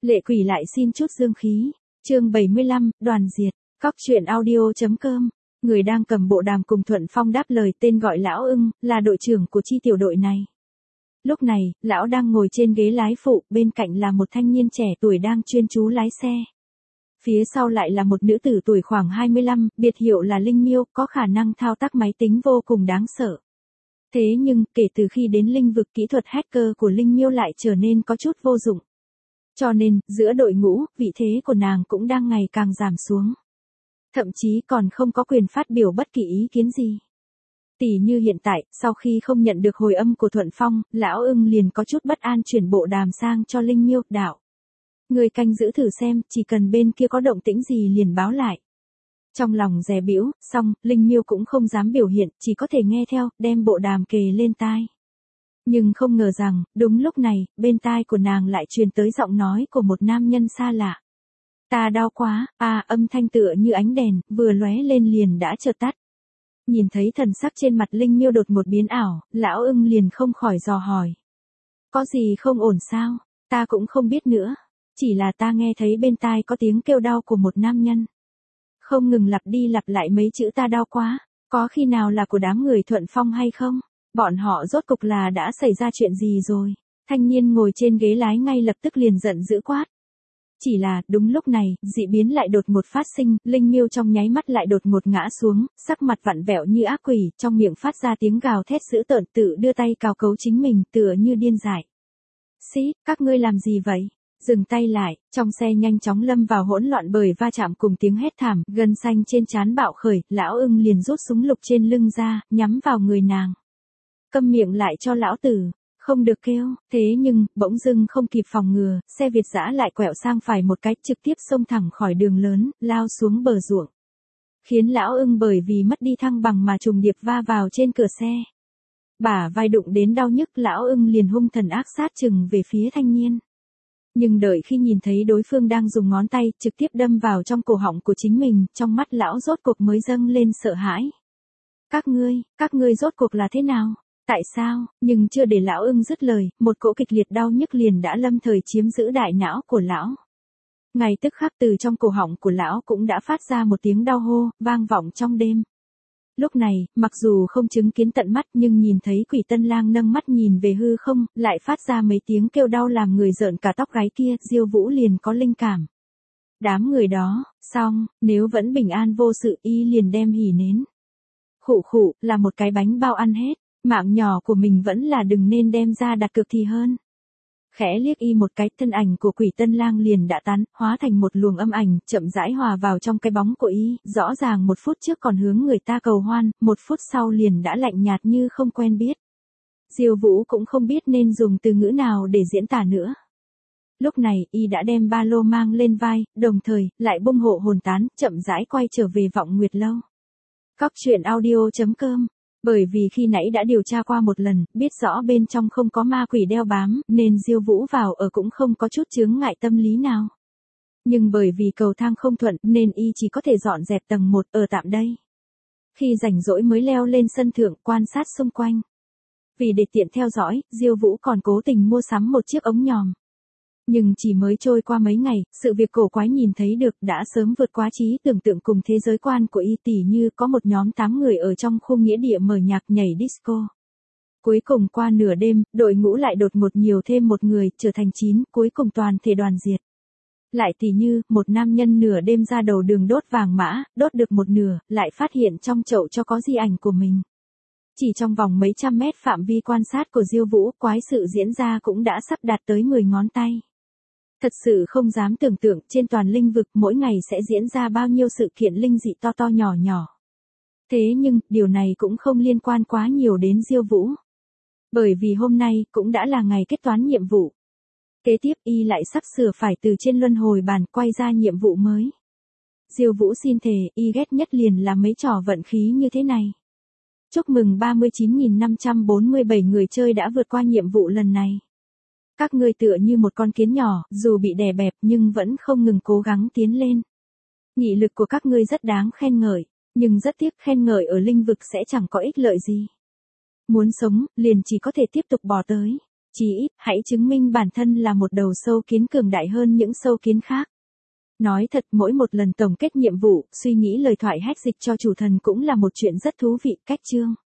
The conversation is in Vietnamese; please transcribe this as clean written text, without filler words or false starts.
Lệ quỷ lại xin chút dương khí. Chương 75, đoàn diệt. Cóc truyện audio.com. Người đang cầm bộ đàm cùng Thuận Phong đáp lời tên gọi Lão Ưng, là đội trưởng của chi tiểu đội này. Lúc này, lão đang ngồi trên ghế lái phụ, bên cạnh là một thanh niên trẻ tuổi đang chuyên chú lái xe. Phía sau lại là một nữ tử tuổi khoảng 25, biệt hiệu là Linh Miêu, có khả năng thao tác máy tính vô cùng đáng sợ. Thế nhưng, kể từ khi đến lĩnh vực kỹ thuật hacker của Linh Miêu lại trở nên có chút vô dụng. Cho nên, giữa đội ngũ, vị thế của nàng cũng đang ngày càng giảm xuống. Thậm chí còn không có quyền phát biểu bất kỳ ý kiến gì. Tỉ như hiện tại, sau khi không nhận được hồi âm của Thuận Phong, Lão Ưng liền có chút bất an chuyển bộ đàm sang cho Linh Miêu, đạo. Người canh giữ thử xem, chỉ cần bên kia có động tĩnh gì liền báo lại. Trong lòng dè bĩu, xong, Linh Miêu cũng không dám biểu hiện, chỉ có thể nghe theo, đem bộ đàm kề lên tai. Nhưng không ngờ rằng, đúng lúc này, bên tai của nàng lại truyền tới giọng nói của một nam nhân xa lạ. Ta đau quá, âm thanh tựa như ánh đèn, vừa lóe lên liền đã chợt tắt. Nhìn thấy thần sắc trên mặt Linh Miêu đột một biến ảo, Lão Ưng liền không khỏi dò hỏi. Có gì không ổn sao? Ta cũng không biết nữa. Chỉ là ta nghe thấy bên tai có tiếng kêu đau của một nam nhân. Không ngừng lặp đi lặp lại mấy chữ ta đau quá, có khi nào là của đám người Thuận Phong hay không? Bọn họ rốt cục là đã xảy ra chuyện gì rồi? Thanh niên ngồi trên ghế lái ngay lập tức liền giận dữ quát. Chỉ là, đúng lúc này, dị biến lại đột ngột phát sinh, Linh Miêu trong nháy mắt lại đột ngột ngã xuống, sắc mặt vặn vẹo như ác quỷ, trong miệng phát ra tiếng gào thét dữ tợn, tự đưa tay cào cấu chính mình, tựa như điên dại. Xí, các ngươi làm gì vậy? Dừng tay lại, trong xe nhanh chóng lâm vào hỗn loạn bởi va chạm cùng tiếng hét thảm, gân xanh trên trán bạo khởi, Lão Ưng liền rút súng lục trên lưng ra, nhắm vào người nàng. Câm miệng lại cho lão tử. Không được kêu, thế nhưng, bỗng dưng không kịp phòng ngừa, xe Việt dã lại quẹo sang phải một cái, trực tiếp xông thẳng khỏi đường lớn, lao xuống bờ ruộng. Khiến Lão Ưng bởi vì mất đi thăng bằng mà trùng điệp va vào trên cửa xe. Bả vai đụng đến đau nhức, Lão Ưng liền hung thần ác sát chừng về phía thanh niên. Nhưng đợi khi nhìn thấy đối phương đang dùng ngón tay trực tiếp đâm vào trong cổ họng của chính mình, trong mắt lão rốt cuộc mới dâng lên sợ hãi. Các ngươi rốt cuộc là thế nào? Tại sao? Nhưng chưa để Lão Ưng dứt lời, một cỗ kịch liệt đau nhức liền đã lâm thời chiếm giữ đại não của lão. Ngay tức khắc từ trong cổ họng của lão cũng đã phát ra một tiếng đau hô, vang vọng trong đêm. Lúc này, mặc dù không chứng kiến tận mắt nhưng nhìn thấy Quỷ Tân Lang nâng mắt nhìn về hư không, lại phát ra mấy tiếng kêu đau làm người rợn cả tóc gáy kia, Diêu Vũ liền có linh cảm. Đám người đó, xong, nếu vẫn bình an vô sự y liền đem hỉ nến. Khụ, là một cái bánh bao ăn hết. Mạng nhỏ của mình vẫn là đừng nên đem ra đặt cược thì hơn. Khẽ liếc y một cái, thân ảnh của Quỷ Tân Lang liền đã tán, hóa thành một luồng âm ảnh, chậm rãi hòa vào trong cái bóng của y, rõ ràng một phút trước còn hướng người ta cầu hoan, một phút sau liền đã lạnh nhạt như không quen biết. Diêu Vũ cũng không biết nên dùng từ ngữ nào để diễn tả nữa. Lúc này, y đã đem ba lô mang lên vai, đồng thời, lại bung hộ hồn tán, chậm rãi quay trở về Vọng Nguyệt Lâu. Cóc truyện audio.com. Bởi vì khi nãy đã điều tra qua một lần, biết rõ bên trong không có ma quỷ đeo bám, nên Diêu Vũ vào ở cũng không có chút chướng ngại tâm lý nào. Nhưng bởi vì cầu thang không thuận nên y chỉ có thể dọn dẹp tầng 1 ở tạm đây. Khi rảnh rỗi mới leo lên sân thượng quan sát xung quanh. Vì để tiện theo dõi, Diêu Vũ còn cố tình mua sắm một chiếc ống nhòm. Nhưng chỉ mới trôi qua mấy ngày, sự việc cổ quái nhìn thấy được đã sớm vượt quá trí tưởng tượng cùng thế giới quan của y, tỉ như có một nhóm 8 người ở trong khu nghĩa địa mở nhạc nhảy disco. Cuối cùng qua nửa đêm, đội ngũ lại đột ngột nhiều thêm một người, trở thành 9, cuối cùng toàn thể đoàn diệt. Lại tỉ như, một nam nhân nửa đêm ra đầu đường đốt vàng mã, đốt được một nửa, lại phát hiện trong chậu cho có di ảnh của mình. Chỉ trong vòng mấy trăm mét phạm vi quan sát của Diêu Vũ, quái sự diễn ra cũng đã sắp đạt tới 10 ngón tay. Thật sự không dám tưởng tượng trên toàn linh vực mỗi ngày sẽ diễn ra bao nhiêu sự kiện linh dị to nhỏ nhỏ. Thế nhưng, điều này cũng không liên quan quá nhiều đến Diêu Vũ. Bởi vì hôm nay cũng đã là ngày kết toán nhiệm vụ. Kế tiếp y lại sắp sửa phải từ trên luân hồi bàn quay ra nhiệm vụ mới. Diêu Vũ xin thề y ghét nhất liền là mấy trò vận khí như thế này. Chúc mừng 39.547 người chơi đã vượt qua nhiệm vụ lần này. Các ngươi tựa như một con kiến nhỏ, dù bị đè bẹp nhưng vẫn không ngừng cố gắng tiến lên. Nghị lực của các ngươi rất đáng khen ngợi, nhưng rất tiếc khen ngợi ở linh vực sẽ chẳng có ích lợi gì. Muốn sống, liền chỉ có thể tiếp tục bò tới. Chí ít, hãy chứng minh bản thân là một đầu sâu kiến cường đại hơn những sâu kiến khác. Nói thật, mỗi một lần tổng kết nhiệm vụ, suy nghĩ lời thoại hack dịch cho chủ thần cũng là một chuyện rất thú vị. Cách chương